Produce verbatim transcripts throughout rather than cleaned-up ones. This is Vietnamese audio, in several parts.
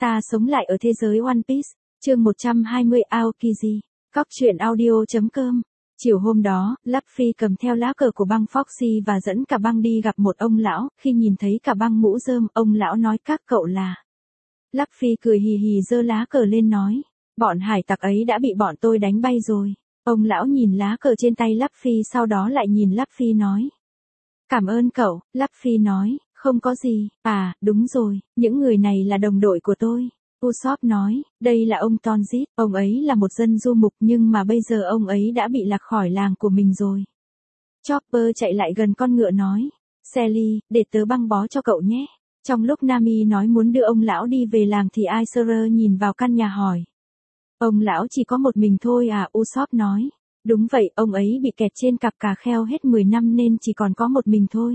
Ta sống lại ở thế giới One Piece, chương một trăm hai mươi Aokiji, Cóc truyện audio.com. Chiều hôm đó, Luffy cầm theo lá cờ của băng Foxy và dẫn cả băng đi gặp một ông lão, khi nhìn thấy cả băng mũ rơm, ông lão nói các cậu là. Luffy cười hì hì giơ lá cờ lên nói, bọn hải tặc ấy đã bị bọn tôi đánh bay rồi. Ông lão nhìn lá cờ trên tay Luffy sau đó lại nhìn Luffy nói. Cảm ơn cậu, Luffy nói, không có gì, à, đúng rồi, những người này là đồng đội của tôi. Usopp nói, đây là ông Tonzit, ông ấy là một dân du mục nhưng mà bây giờ ông ấy đã bị lạc khỏi làng của mình rồi. Chopper chạy lại gần con ngựa nói, Sally, để tớ băng bó cho cậu nhé. Trong lúc Nami nói muốn đưa ông lão đi về làng thì Aiser nhìn vào căn nhà hỏi. Ông lão chỉ có một mình thôi à, Usopp nói. Đúng vậy, ông ấy bị kẹt trên cặp cà kheo hết mười năm nên chỉ còn có một mình thôi.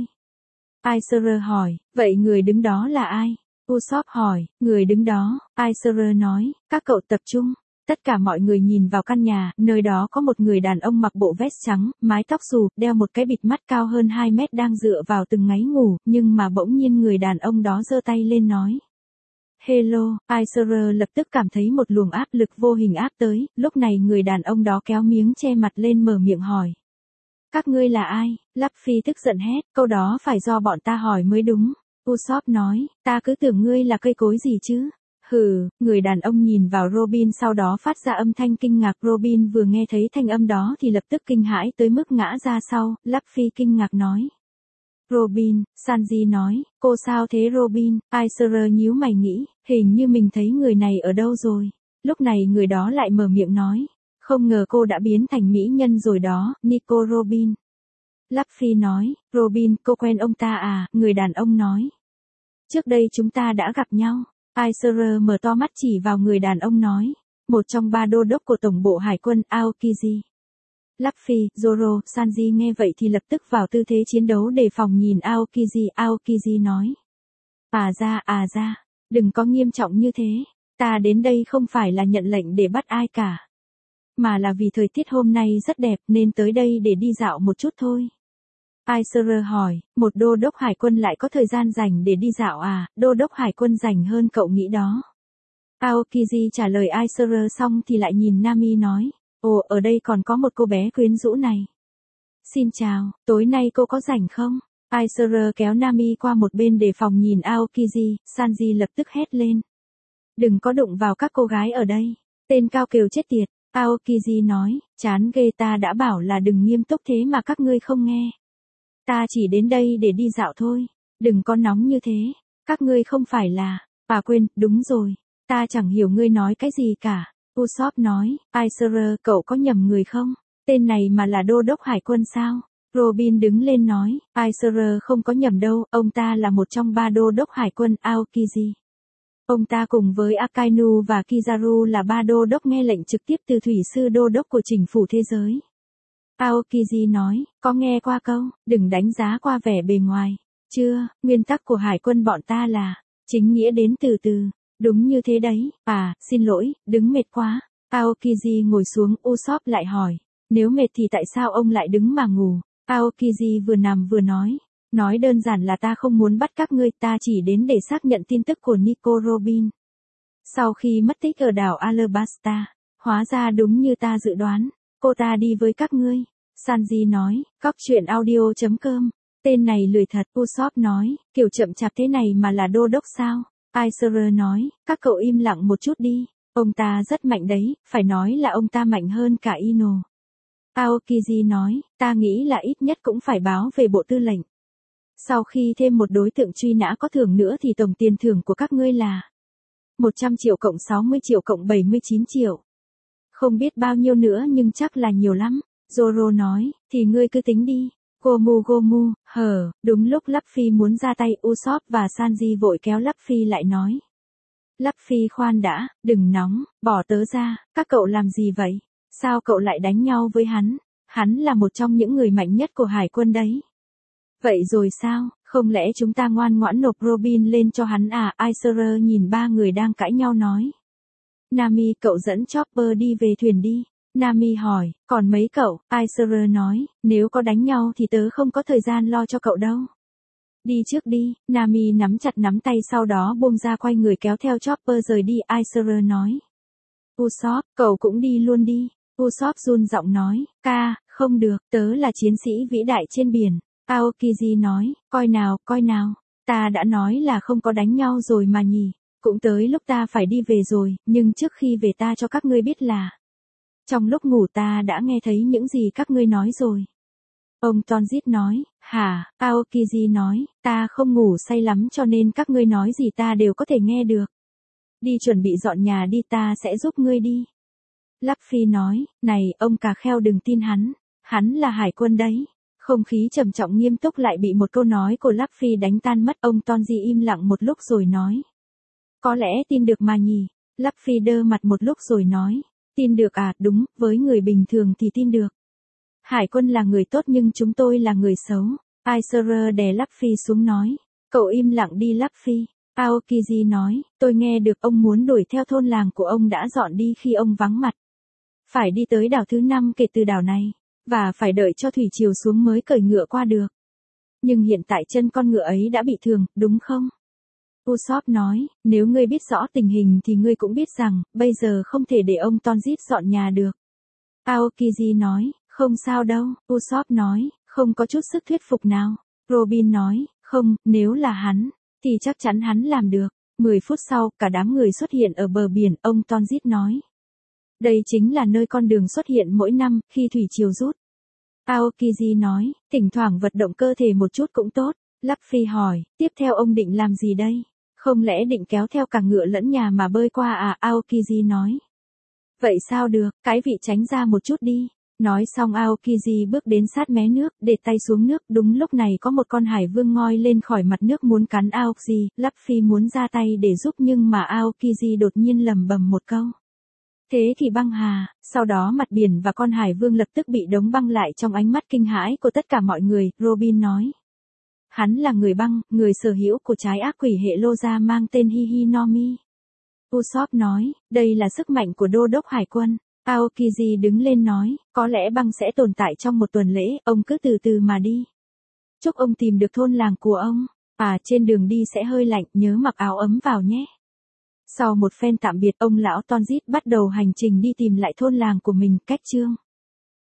Aiser hỏi, vậy người đứng đó là ai? Usopp hỏi, người đứng đó, Aiser nói, các cậu tập trung. Tất cả mọi người nhìn vào căn nhà, nơi đó có một người đàn ông mặc bộ vest trắng, mái tóc xù, đeo một cái bịt mắt cao hơn hai mét đang dựa vào từng ngáy ngủ, nhưng mà bỗng nhiên người đàn ông đó giơ tay lên nói. Hello, Aiser lập tức cảm thấy một luồng áp lực vô hình áp tới, lúc này người đàn ông đó kéo miếng che mặt lên mở miệng hỏi. Các ngươi là ai? Luffy tức giận hét, câu đó phải do bọn ta hỏi mới đúng. Usopp nói, ta cứ tưởng ngươi là cây cối gì chứ. Hừ, người đàn ông nhìn vào Robin sau đó phát ra âm thanh kinh ngạc. Robin vừa nghe thấy thanh âm đó thì lập tức kinh hãi tới mức ngã ra sau. Luffy kinh ngạc nói. Robin, Sanji nói, cô sao thế Robin? Aiser nhíu mày nghĩ, hình như mình thấy người này ở đâu rồi. Lúc này người đó lại mở miệng nói, không ngờ cô đã biến thành mỹ nhân rồi đó, Nico Robin. Luffy nói, Robin, cô quen ông ta à? Người đàn ông nói. Trước đây chúng ta đã gặp nhau. Aiser mở to mắt chỉ vào người đàn ông nói, một trong ba đô đốc của tổng bộ hải quân Aokiji. Luffy, Zoro, Sanji nghe vậy thì lập tức vào tư thế chiến đấu đề phòng nhìn Aokiji. Aokiji nói. À ra, à ra, đừng có nghiêm trọng như thế, ta đến đây không phải là nhận lệnh để bắt ai cả. Mà là vì thời tiết hôm nay rất đẹp nên tới đây để đi dạo một chút thôi. Aiser hỏi, một đô đốc hải quân lại có thời gian rảnh để đi dạo à, đô đốc hải quân rảnh hơn cậu nghĩ đó. Aokiji trả lời Aiser xong thì lại nhìn Nami nói, ồ, ở đây còn có một cô bé quyến rũ này. Xin chào, tối nay cô có rảnh không? Aiser kéo Nami qua một bên để phòng nhìn Aokiji. Sanji lập tức hét lên. Đừng có đụng vào các cô gái ở đây. Tên cao kiều chết tiệt. Aokiji nói, chán ghê, ta đã bảo là đừng nghiêm túc thế mà các ngươi không nghe. Ta chỉ đến đây để đi dạo thôi. Đừng có nóng như thế. Các ngươi không phải là. À quên, đúng rồi. Ta chẳng hiểu ngươi nói cái gì cả. Usopp nói, Aiser, cậu có nhầm người không? Tên này mà là đô đốc hải quân sao? Robin đứng lên nói, Aiser không có nhầm đâu, ông ta là một trong ba đô đốc hải quân Aokiji. Ông ta cùng với Akainu và Kizaru là ba đô đốc nghe lệnh trực tiếp từ thủy sư đô đốc của chính phủ thế giới. Aokiji nói, có nghe qua câu, đừng đánh giá qua vẻ bề ngoài. Chưa, nguyên tắc của hải quân bọn ta là, chính nghĩa đến từ từ. Đúng như thế đấy, à, xin lỗi, đứng mệt quá. Aokiji ngồi xuống, Usopp lại hỏi, nếu mệt thì tại sao ông lại đứng mà ngủ? Aokiji vừa nằm vừa nói, nói đơn giản là ta không muốn bắt các ngươi, ta chỉ đến để xác nhận tin tức của Nico Robin. Sau khi mất tích ở đảo Alabasta, hóa ra đúng như ta dự đoán, cô ta đi với các ngươi. Sanji nói, cóc truyện audio.com, tên này lười thật. Usopp nói, kiểu chậm chạp thế này mà là đô đốc sao? Aiser nói, các cậu im lặng một chút đi, ông ta rất mạnh đấy, phải nói là ông ta mạnh hơn cả Ino. Aokiji nói, ta nghĩ là ít nhất cũng phải báo về bộ tư lệnh. Sau khi thêm một đối tượng truy nã có thưởng nữa thì tổng tiền thưởng của các ngươi là một trăm triệu cộng sáu mươi triệu cộng bảy mươi chín triệu. Không biết bao nhiêu nữa nhưng chắc là nhiều lắm. Zoro nói, thì ngươi cứ tính đi. Gomu Gomu, hờ, đúng lúc Luffy muốn ra tay, Usopp và Sanji vội kéo Luffy lại nói. Luffy khoan đã, đừng nóng, bỏ tớ ra, các cậu làm gì vậy? Sao cậu lại đánh nhau với hắn? Hắn là một trong những người mạnh nhất của hải quân đấy. Vậy rồi sao, không lẽ chúng ta ngoan ngoãn nộp Robin lên cho hắn à? Aiser nhìn ba người đang cãi nhau nói. Nami, cậu dẫn Chopper đi về thuyền đi. Nami hỏi, còn mấy cậu? Aiser nói, nếu có đánh nhau thì tớ không có thời gian lo cho cậu đâu. Đi trước đi, Nami nắm chặt nắm tay sau đó buông ra quay người kéo theo Chopper rời đi. Aiser nói. Usopp, cậu cũng đi luôn đi. Usopp run giọng nói, ca, không được, tớ là chiến sĩ vĩ đại trên biển. Aokiji nói, coi nào, coi nào, ta đã nói là không có đánh nhau rồi mà nhỉ, cũng tới lúc ta phải đi về rồi, nhưng trước khi về ta cho các ngươi biết là, trong lúc ngủ ta đã nghe thấy những gì các ngươi nói rồi. Ông Tonjit nói, hả, Aokiji nói, ta không ngủ say lắm cho nên các ngươi nói gì ta đều có thể nghe được. Đi chuẩn bị dọn nhà đi, ta sẽ giúp ngươi đi. Luffy nói, này, ông cà kheo đừng tin hắn, hắn là hải quân đấy. Không khí trầm trọng nghiêm túc lại bị một câu nói của Luffy đánh tan mất. Ông Tonji im lặng một lúc rồi nói. Có lẽ tin được mà nhỉ. Luffy đơ mặt một lúc rồi nói. Tin được à, đúng, với người bình thường thì tin được. Hải quân là người tốt nhưng chúng tôi là người xấu. Aiser đè Luffy xuống nói. Cậu im lặng đi Luffy. Aokiji nói, tôi nghe được ông muốn đuổi theo thôn làng của ông đã dọn đi khi ông vắng mặt. Phải đi tới đảo thứ năm kể từ đảo này, và phải đợi cho thủy triều xuống mới cởi ngựa qua được. Nhưng hiện tại chân con ngựa ấy đã bị thương, đúng không? Usopp nói, nếu ngươi biết rõ tình hình thì ngươi cũng biết rằng, bây giờ không thể để ông Tonjit dọn nhà được. Aokiji nói, không sao đâu. Usopp nói, không có chút sức thuyết phục nào. Robin nói, không, nếu là hắn, thì chắc chắn hắn làm được. Mười phút sau, cả đám người xuất hiện ở bờ biển. Ông Tonjit nói. Đây chính là nơi con đường xuất hiện mỗi năm, khi thủy triều rút. Aokiji nói, thỉnh thoảng vận động cơ thể một chút cũng tốt. Luffy hỏi, tiếp theo ông định làm gì đây? Không lẽ định kéo theo cả ngựa lẫn nhà mà bơi qua à? Aokiji nói. Vậy sao được, cái vị tránh ra một chút đi. Nói xong Aokiji bước đến sát mé nước, để tay xuống nước. Đúng lúc này có một con hải vương ngoi lên khỏi mặt nước muốn cắn Aokiji. Luffy muốn ra tay để giúp nhưng mà Aokiji đột nhiên lầm bầm một câu. Thế thì băng hà, sau đó mặt biển và con hải vương lập tức bị đóng băng lại trong ánh mắt kinh hãi của tất cả mọi người. Robin nói. Hắn là người băng, người sở hữu của trái ác quỷ hệ Loza mang tên Hihinomi. Usopp nói, đây là sức mạnh của đô đốc hải quân. Aokiji đứng lên nói, có lẽ băng sẽ tồn tại trong một tuần lễ, ông cứ từ từ mà đi. Chúc ông tìm được thôn làng của ông. À, trên đường đi sẽ hơi lạnh, nhớ mặc áo ấm vào nhé. Sau một phen tạm biệt, ông lão Tonjit bắt đầu hành trình đi tìm lại thôn làng của mình. Kết chương.